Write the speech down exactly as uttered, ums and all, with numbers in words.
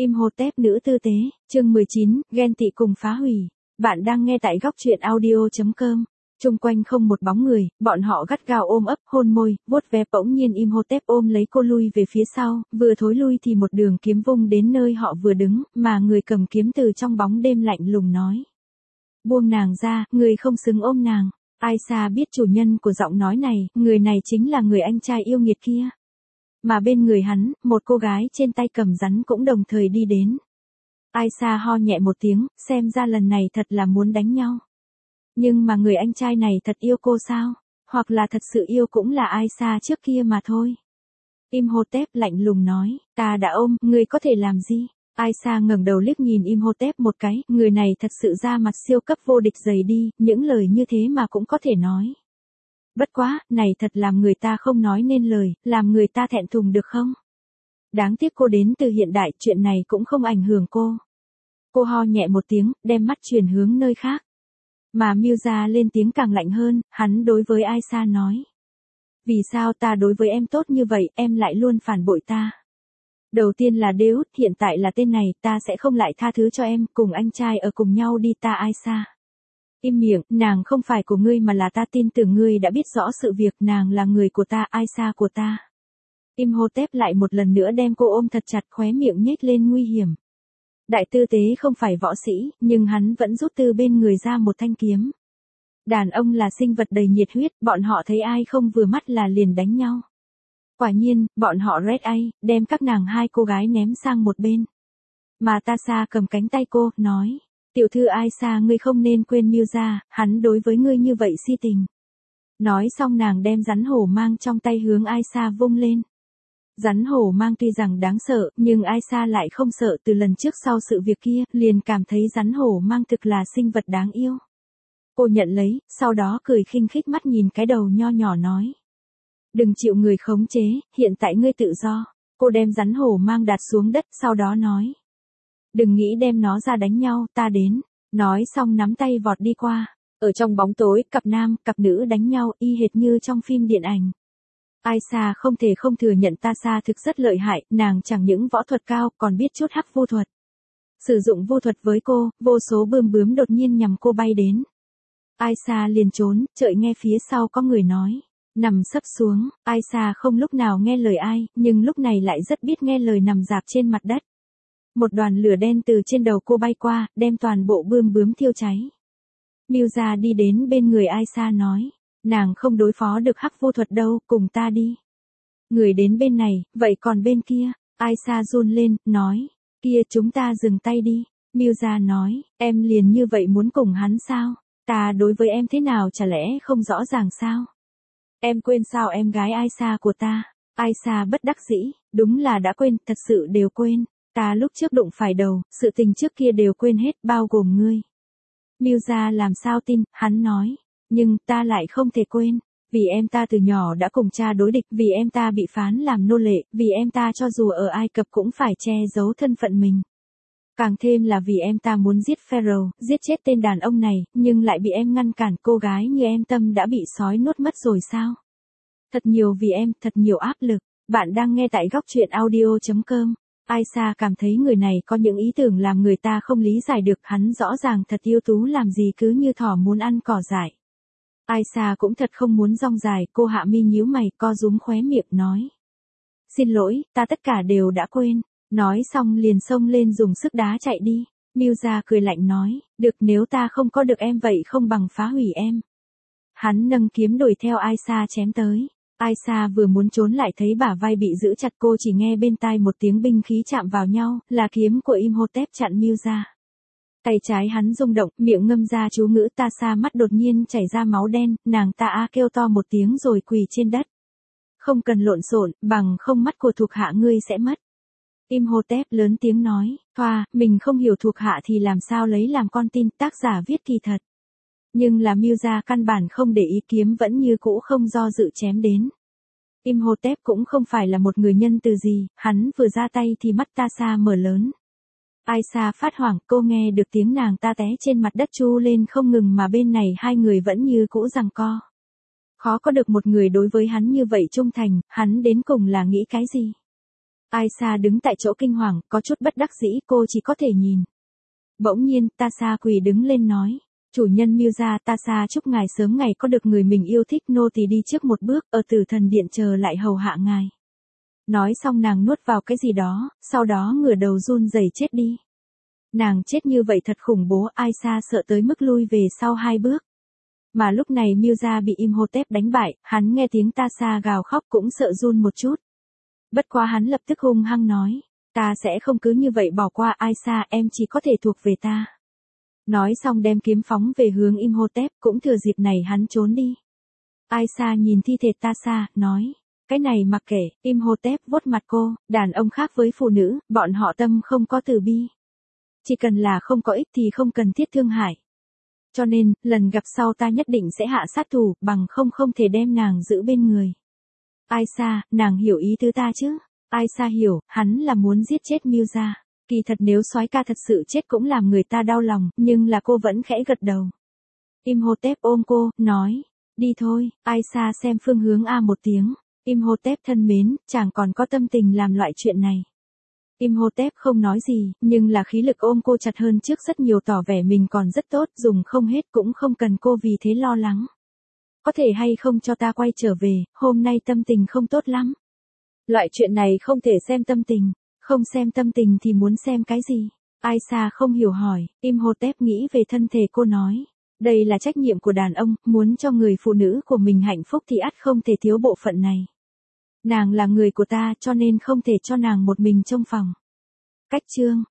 Imhotep nữ tư tế, chương mười chín, ghen tị cùng phá hủy. Bạn đang nghe tại góc truyện audio chấm com. Trung quanh không một bóng người, bọn họ gắt gao ôm ấp, hôn môi, vuốt ve. Bỗng nhiên Imhotep ôm lấy cô lui về phía sau, vừa thối lui thì một đường kiếm vung đến nơi họ vừa đứng, mà người cầm kiếm từ trong bóng đêm lạnh lùng nói: buông nàng ra, người không xứng ôm nàng. Aisha biết chủ nhân của giọng nói này, người này chính là người anh trai yêu nghiệt kia. Mà bên người hắn, một cô gái trên tay cầm rắn cũng đồng thời đi đến. Aisha ho nhẹ một tiếng, xem ra lần này thật là muốn đánh nhau. Nhưng mà người anh trai này thật yêu cô sao? Hoặc là thật sự yêu cũng là Aisha trước kia mà thôi. Imhotep lạnh lùng nói, ta đã ôm, người có thể làm gì? Aisha ngẩng đầu liếc nhìn Imhotep một cái, người này thật sự ra mặt siêu cấp vô địch dày đi, những lời như thế mà cũng có thể nói. Bất quá, này thật làm người ta không nói nên lời, làm người ta thẹn thùng được không? Đáng tiếc cô đến từ hiện đại, chuyện này cũng không ảnh hưởng cô. Cô ho nhẹ một tiếng, đem mắt chuyển hướng nơi khác. Mà Miuza lên tiếng càng lạnh hơn, hắn đối với Aisha nói: vì sao ta đối với em tốt như vậy, em lại luôn phản bội ta? Đầu tiên là Deus, hiện tại là tên này, ta sẽ không lại tha thứ cho em, cùng anh trai ở cùng nhau đi ta Aisha. Im miệng, nàng không phải của ngươi mà là ta tin tưởng ngươi đã biết rõ sự việc, nàng là người của ta, Aisha của ta. Imhotep lại một lần nữa đem cô ôm thật chặt, khóe miệng nhếch lên nguy hiểm. Đại tư tế không phải võ sĩ, nhưng hắn vẫn rút từ bên người ra một thanh kiếm. Đàn ông là sinh vật đầy nhiệt huyết, bọn họ thấy ai không vừa mắt là liền đánh nhau. Quả nhiên, bọn họ red eye, đem các nàng hai cô gái ném sang một bên. Mà Tasha cầm cánh tay cô, nói: tiểu thư Aisha, ngươi không nên quên Miuza, hắn đối với ngươi như vậy si tình. Nói xong nàng đem rắn hổ mang trong tay hướng Aisha vung lên. Rắn hổ mang tuy rằng đáng sợ, nhưng Aisha lại không sợ, từ lần trước sau sự việc kia, liền cảm thấy rắn hổ mang thực là sinh vật đáng yêu. Cô nhận lấy, sau đó cười khinh khích mắt nhìn cái đầu nho nhỏ nói: đừng chịu người khống chế, hiện tại ngươi tự do. Cô đem rắn hổ mang đặt xuống đất, sau đó nói: đừng nghĩ đem nó ra đánh nhau, ta đến. Nói xong nắm tay vọt đi qua. Ở trong bóng tối, cặp nam, cặp nữ đánh nhau, y hệt như trong phim điện ảnh. Aisha không thể không thừa nhận Tasha thực rất lợi hại, nàng chẳng những võ thuật cao, còn biết chút hắc vu thuật. Sử dụng vu thuật với cô, vô số bươm bướm đột nhiên nhằm cô bay đến. Aisha liền trốn, chợt nghe phía sau có người nói: nằm sấp xuống. Aisha không lúc nào nghe lời ai, nhưng lúc này lại rất biết nghe lời, nằm rạp trên mặt đất. Một đoàn lửa đen từ trên đầu cô bay qua, đem toàn bộ bươm bướm thiêu cháy. Miuza đi đến bên người Aisha nói: nàng không đối phó được hắc vô thuật đâu, cùng ta đi. Người đến bên này, vậy còn bên kia? Aisha run lên, nói: kia chúng ta dừng tay đi. Miuza nói: em liền như vậy muốn cùng hắn sao? Ta đối với em thế nào chả lẽ không rõ ràng sao? Em quên sao em gái Aisha của ta? Aisha bất đắc dĩ, đúng là đã quên, thật sự đều quên. Ta lúc trước đụng phải đầu, sự tình trước kia đều quên hết, bao gồm ngươi. Miuza làm sao tin, hắn nói: nhưng ta lại không thể quên. Vì em ta từ nhỏ đã cùng cha đối địch, vì em ta bị phán làm nô lệ, vì em ta cho dù ở Ai Cập cũng phải che giấu thân phận mình. Càng thêm là vì em ta muốn giết Pharaoh, giết chết tên đàn ông này, nhưng lại bị em ngăn cản. Cô gái như em tâm đã bị sói nuốt mất rồi sao? Thật nhiều vì em, thật nhiều áp lực. Bạn đang nghe tại góc truyện audio chấm com. Aisha cảm thấy người này có những ý tưởng làm người ta không lý giải được, hắn rõ ràng thật yêu tú, làm gì cứ như thỏ muốn ăn cỏ dại. Aisha cũng thật không muốn rong dài, cô hạ mi nhíu mày, co rúm khóe miệng nói: xin lỗi, ta tất cả đều đã quên. Nói xong liền xông lên dùng sức đá chạy đi. Miuza cười lạnh nói: được, nếu ta không có được em vậy không bằng phá hủy em. Hắn nâng kiếm đuổi theo Aisha chém tới. Aisha vừa muốn trốn lại thấy bả vai bị giữ chặt, cô chỉ nghe bên tai một tiếng binh khí chạm vào nhau, là kiếm của Imhotep chặn Miuza. Tay trái hắn rung động, miệng ngâm ra chú ngữ. Tasha mắt đột nhiên chảy ra máu đen, nàng ta a kêu to một tiếng rồi quỳ trên đất. Không cần lộn xộn, bằng không mắt của thuộc hạ ngươi sẽ mất. Imhotep lớn tiếng nói: thoa, mình không hiểu thuộc hạ thì làm sao lấy làm con tin, tác giả viết thì thật. Nhưng là Miuza căn bản không để ý, kiếm vẫn như cũ không do dự chém đến. Imhotep cũng không phải là một người nhân từ gì, hắn vừa ra tay thì mắt Tasha mở lớn. Aisha phát hoảng, cô nghe được tiếng nàng ta té trên mặt đất chu lên không ngừng, mà bên này hai người vẫn như cũ giằng co. Khó có được một người đối với hắn như vậy trung thành, hắn đến cùng là nghĩ cái gì? Aisha đứng tại chỗ kinh hoàng, có chút bất đắc dĩ, cô chỉ có thể nhìn. Bỗng nhiên, Tasha quỳ đứng lên nói. Chủ nhân Mirza, Tasha chúc ngài sớm ngày có được người mình yêu thích, nô tỳ đi trước một bước, ở tử thần điện chờ lại hầu hạ ngài. Nói xong nàng nuốt vào cái gì đó, sau đó ngửa đầu run rẩy chết đi. Nàng chết như vậy thật khủng bố, Aisha sợ tới mức lui về sau hai bước. Mà lúc này Mirza bị Imhotep đánh bại, hắn nghe tiếng Tasha gào khóc cũng sợ run một chút. Bất quá hắn lập tức hung hăng nói, ta sẽ không cứ như vậy bỏ qua Aisha, em chỉ có thể thuộc về ta. Nói xong đem kiếm phóng về hướng Imhotep, cũng thừa dịp này hắn trốn đi. Aisha nhìn thi thể Tasha, nói, cái này mặc kệ, Imhotep vuốt mặt cô, đàn ông khác với phụ nữ, bọn họ tâm không có từ bi. Chỉ cần là không có ích thì không cần thiết thương hại. Cho nên, lần gặp sau ta nhất định sẽ hạ sát thủ, bằng không không thể đem nàng giữ bên người. Aisha, nàng hiểu ý tứ ta chứ? Aisha hiểu, hắn là muốn giết chết Mirza. Kỳ thật nếu soái ca thật sự chết cũng làm người ta đau lòng, nhưng là cô vẫn khẽ gật đầu. Imhotep ôm cô, nói, đi thôi. Aisha xem phương hướng a một tiếng. Imhotep thân mến, chàng còn có tâm tình làm loại chuyện này. Imhotep không nói gì, nhưng là khí lực ôm cô chặt hơn trước rất nhiều, tỏ vẻ mình còn rất tốt, dùng không hết cũng không cần cô vì thế lo lắng. Có thể hay không cho ta quay trở về, hôm nay tâm tình không tốt lắm. Loại chuyện này không thể xem tâm tình, không xem tâm tình thì muốn xem cái gì? Aisha không hiểu hỏi, Imhotep nghĩ về thân thể cô nói. Đây là trách nhiệm của đàn ông, muốn cho người phụ nữ của mình hạnh phúc thì ắt không thể thiếu bộ phận này. Nàng là người của ta cho nên không thể cho nàng một mình trong phòng. Cách chương